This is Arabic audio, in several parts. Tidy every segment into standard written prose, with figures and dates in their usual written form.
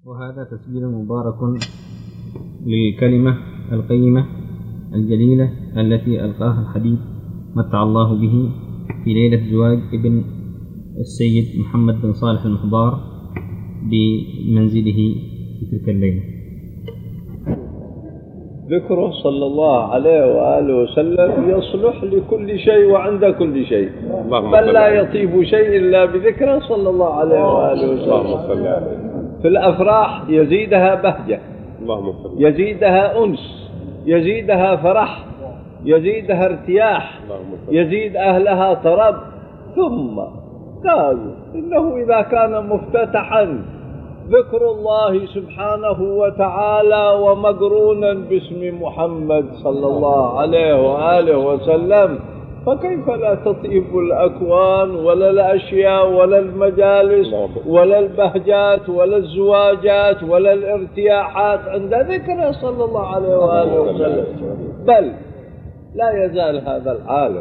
وهذا تسجيل مبارك للكلمة القيمة الجليلة التي ألقاها الحبيب متع الله به في ليلة زواج ابن السيد محمد بن صالح المحضار بمنزله في تلك الليلة. ذكره صلى الله عليه وآله وسلم يصلح لكل شيء وعند كل شيء، بل لا يطيب شيء إلا بذكره صلى الله عليه وآله وسلم. في الأفراح يزيدها بهجة، يزيدها أنس، يزيدها فرح، يزيدها ارتياح، يزيد أهلها طرب. ثم قالوا إنه إذا كان مفتتحا ذكر الله سبحانه وتعالى ومقرونا باسم محمد صلى الله عليه وآله وسلم، فكيف لا تطيب الأكوان ولا الأشياء ولا المجالس ولا البهجات ولا الزواجات ولا الارتياحات عند ذكره صلى الله عليه وآله وسلم. بل لا يزال هذا العالم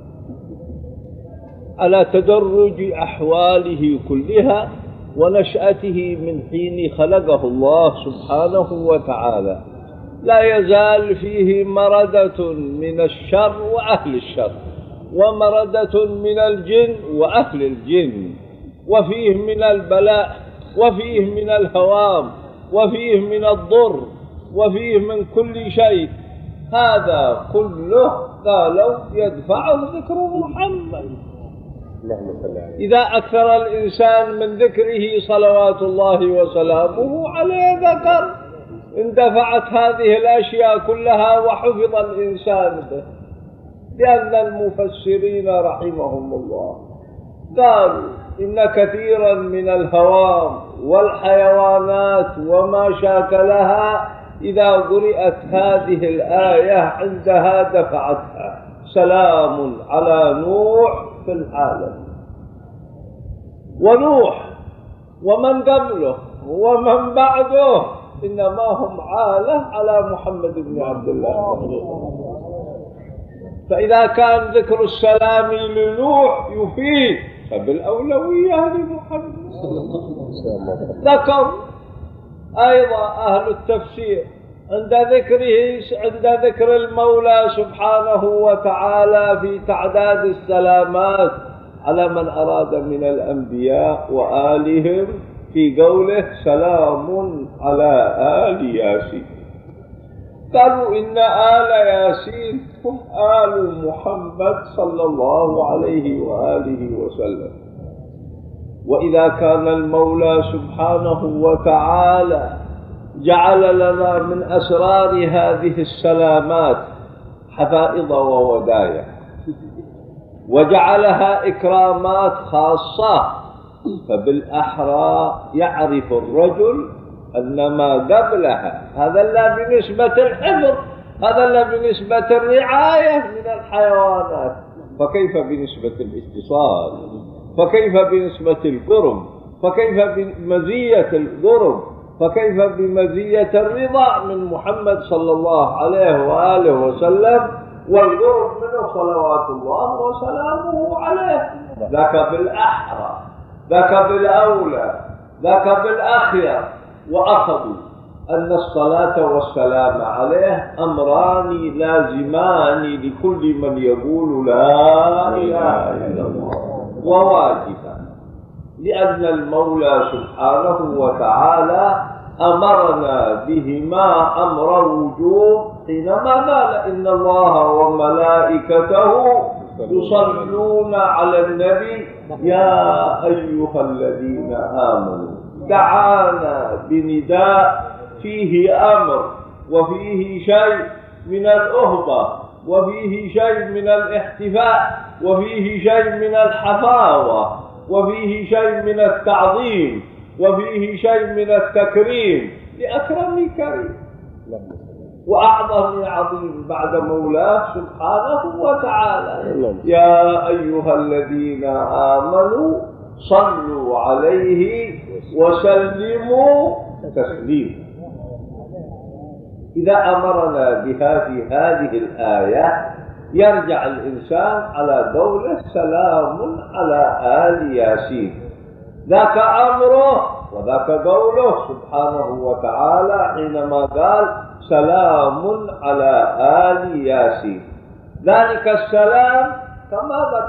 على تدرج أحواله كلها ونشأته من حين خلقه الله سبحانه وتعالى، لا يزال فيه مردة من الشر وأهل الشر، ومردة من الجن وأهل الجن، وفيه من البلاء، وفيه من الهوام، وفيه من الضر، وفيه من كل شيء. هذا كله قالوا يدفعه ذكر محمد. إذا أكثر الإنسان من ذكره صلوات الله وسلامه عليه ذكر، اندفعت هذه الأشياء كلها وحفظ الإنسان به. لأن المفسرين رحمهم الله قالوا إن كثيرا من الهوام والحيوانات وما شاكلها إذا قرأت هذه الآية عندها دفعتها. سلام على نوح في العالم، ونوح ومن قبله ومن بعده إنما هم عالة على محمد بن عبد الله. فإذا كان ذكر السلام لنوح يفيد، فبالأولوية لمحمد. ذكر أيضا أهل التفسير عند ذكر المولى سبحانه وتعالى في تعداد السلامات على من أراد من الأنبياء وآلهم في قوله سلام على آل ياسين. قالوا إن آل ياسين هم آل محمد صلى الله عليه وآله وسلم. وإذا كان المولى سبحانه وتعالى جعل لنا من أسرار هذه السلامات حفائظ وودايا، وجعلها إكرامات خاصة، فبالأحرى يعرف الرجل أن ما قبلها هذا لا بنسبة الحفظ، هذا لا بنسبة الرعاية من الحيوانات، فكيف بنسبة الاتصال، فكيف بنسبة القرب، فكيف بمزية القرب، فكيف بمزية الرضا من محمد صلى الله عليه وآله وسلم والقرب منه صلوات الله وسلامه عليه. ذاك بالأحرى، ذاك بالأولى، ذاك بالأخير. وأخذوا أن الصلاة والسلام عليه أمران لازمان لكل من يقول لا إله إلا الله، وواجبا، لأن المولى سبحانه وتعالى أمرنا بهما أمر وجوب حينما قال إن الله وملائكته يصلون على النبي يا أيها الذين آمنوا. دعانا بنداء فيه أمر وفيه شيء من الأهبة وفيه شيء من الاحتفاء وفيه شيء من الحفاوة وفيه شيء من التعظيم وفيه شيء من التكريم لأكرم كريم وأعظم عظيم بعد مولاه سبحانه وتعالى. يا أيها الذين آمنوا صلوا عليه وسلموا تسليما. إذا أمرنا هذه الآية يرجع الإنسان على قوله سلام على آل ياسين. ذاك أمره وذاك قوله سبحانه وتعالى حينما قال سلام على آل ياسين. ذلك السلام كما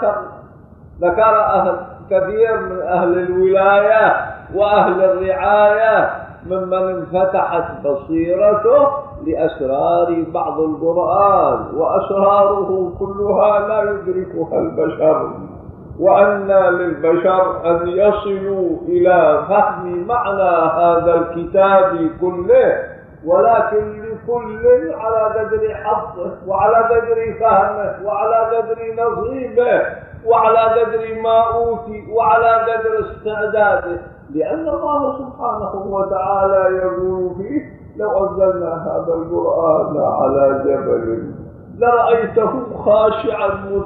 ذكر كثير من أهل الولاية وأهل الرعاية ممن انفتحت بصيرته لأسرار بعض القرآن، وأسراره كلها لا يدركها البشر، وأن للبشر أن يصلوا إلى فهم معنى هذا الكتاب كله، ولكن لكل على قدر حظه وعلى قدر فهمه وعلى قدر نصيبه وعلى قدر ما أوتي وعلى قدر استعداده، لأن الله سبحانه وتعالى يقول فيه لو أنزلنا هذا القرآن على جبل لرأيته خاشعا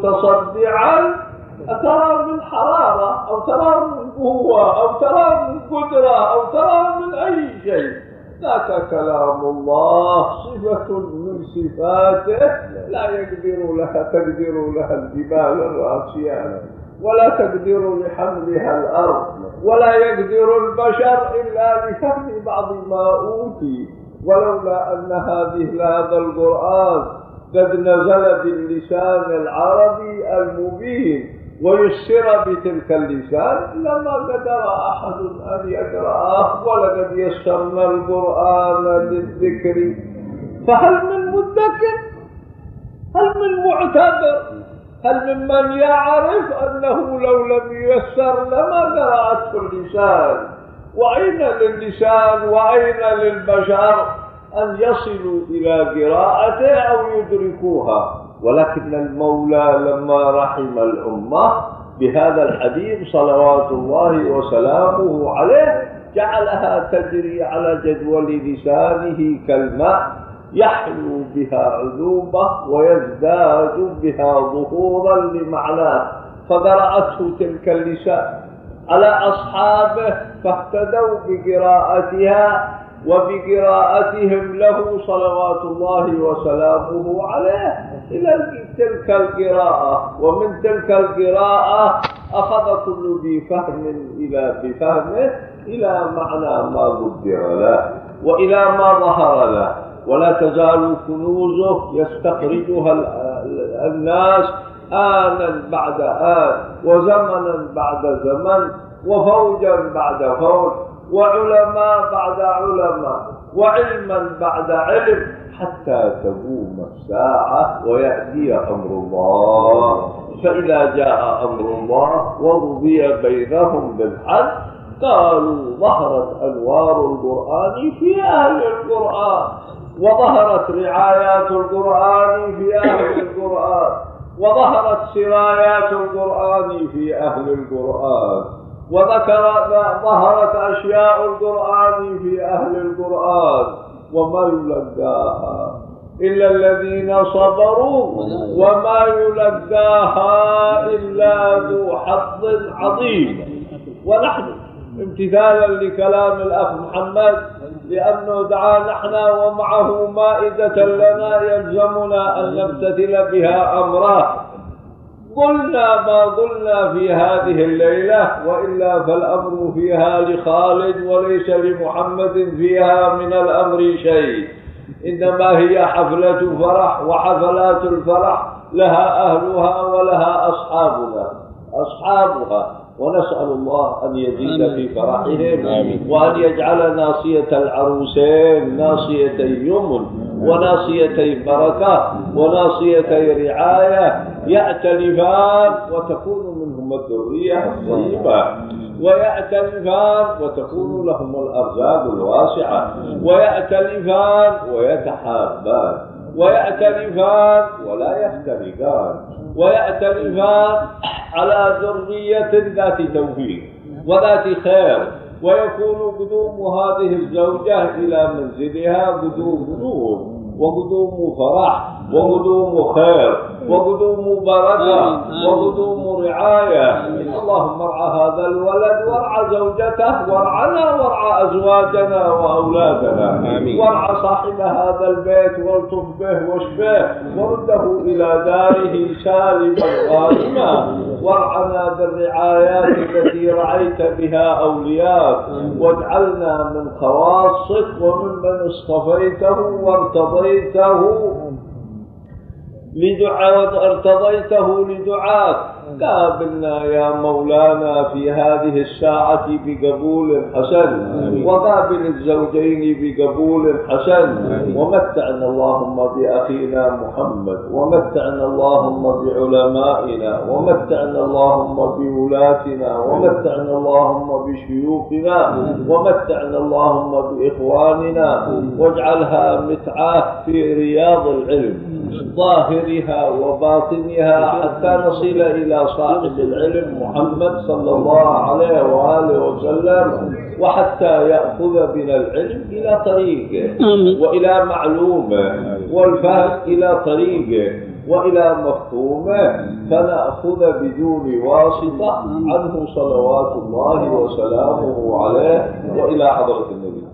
متصدعا، أترى من حرارة أو ترى من قوة أو ترى من قدرة أو ترى من أي شيء. ذاك كلام الله صفة من صفاته لا تقدر لها الجبال الراسيات، ولا تقدر لحملها الأرض، ولا يقدر البشر إلا لفهم بعض ما أوتي. ولولا أن هذا القرآن قد نزل باللسان العربي المبين ويسر بتلك اللسان لما قدر أحد أن يقرأه، ولقد يسرنا القرآن للذكر فهل من مدكر؟ هل من معتبر؟ هل ممن يعرف أنه لو لم ييسر لما قرأته اللسان؟ وأين للسان وأين للبشر أن يصلوا إلى قراءته أو يدركوها؟ ولكن المولى لما رحم الأمة بهذا الحبيب صلوات الله وسلامه عليه جعلها تجري على جدول لسانه كالماء يحلو بها عذوبة ويزداد بها ظهورا لمعناه، فقرأته تلك اللسان على أصحابه فاهتدوا بقراءتها وبقراءتهم له صلوات الله وسلامه عليه إلى تلك القراءة. ومن تلك القراءة أخذ كل ذي فهم بفهمه إلى معنى ما قدر له وإلى ما ظهر له، ولا تزال كنوزه يستخرجها الناس آنا بعد آن وزمنا بعد زمن وفوجا بعد فوج وعلماء بعد علماء وعلما بعد علم، حتى تقوم الساعة ويأتي أمر الله. فإذا جاء أمر الله وقضي بينهم بالحق قالوا ظهرت أنوار القرآن في أهل القرآن، وظهرت رعايات القرآن في أهل القرآن، وظهرت سرايات القرآن في أهل القرآن، ظهرت أشياء القرآن في أهل القرآن، وما يلقاها إلا الذين صبروا وما يلقاها إلا ذو حظ عظيم. ونحن امتثالا لكلام الأخ محمد لأنه دعا نحن ومعه مائدة لنا يلزمنا أن نمتثل بها أمره، قلنا ما قلنا في هذه الليلة، وإلا فالأمر فيها لخالد وليس لمحمد فيها من الأمر شيء، إنما هي حفلة فرح، وحفلات الفرح لها أهلها ولها أصحابها، ونسأل الله أن يزيد في فرحهم وأن يجعل ناصية العروسين ناصيتي يمن وناصيتي بركة وناصيتي رعاية يأتلفان وتكون منهم الذرية الطيبة، ويأتلفان وتكون لهم الأرزاق الواسعة، ويأتلفان ويتحابان، ويأتلفان ولا يفترقان، ويأتلفان على ذرية ذات توفيق وذات خير، ويكون قدوم هذه الزوجة إلى منزلها قدوم نور وقدوم فرح وقدوم خير وقدوم بركة وقدوم رعاية. اللهم ارعى هذا الولد وارعى زوجته وارعنا وارعى أزواجنا وأولادنا، وارعى صاحب هذا البيت والطف به واشفه ورده إلى داره سالما غانما، وارعنا بالرعايات التي رعيت بها أولياك، واجعلنا من خواصك وممن اصطفيته وارتضيته لدعاك. قابلنا يا مولانا في هذه الساعة بقبول حسن، وقابل الزوجين بقبول حسن، ومتعنا اللهم بأخينا محمد، ومتعنا اللهم بعلمائنا، ومتعنا اللهم بولاتنا، ومتعنا اللهم بشيوخنا، ومتعنا اللهم بإخواننا، واجعلها متعة في رياض العلم ظاهرها وباطنها حتى نصل إلى صاحب العلم محمد صلى الله عليه وآله وسلم، وحتى يأخذ بنا العلم إلى طريقه وإلى معلومه، والفهم إلى طريقه وإلى مفهومه، فنأخذ بدون واسطة عنه صلوات الله وسلامه عليه وإلى حضرة النبي.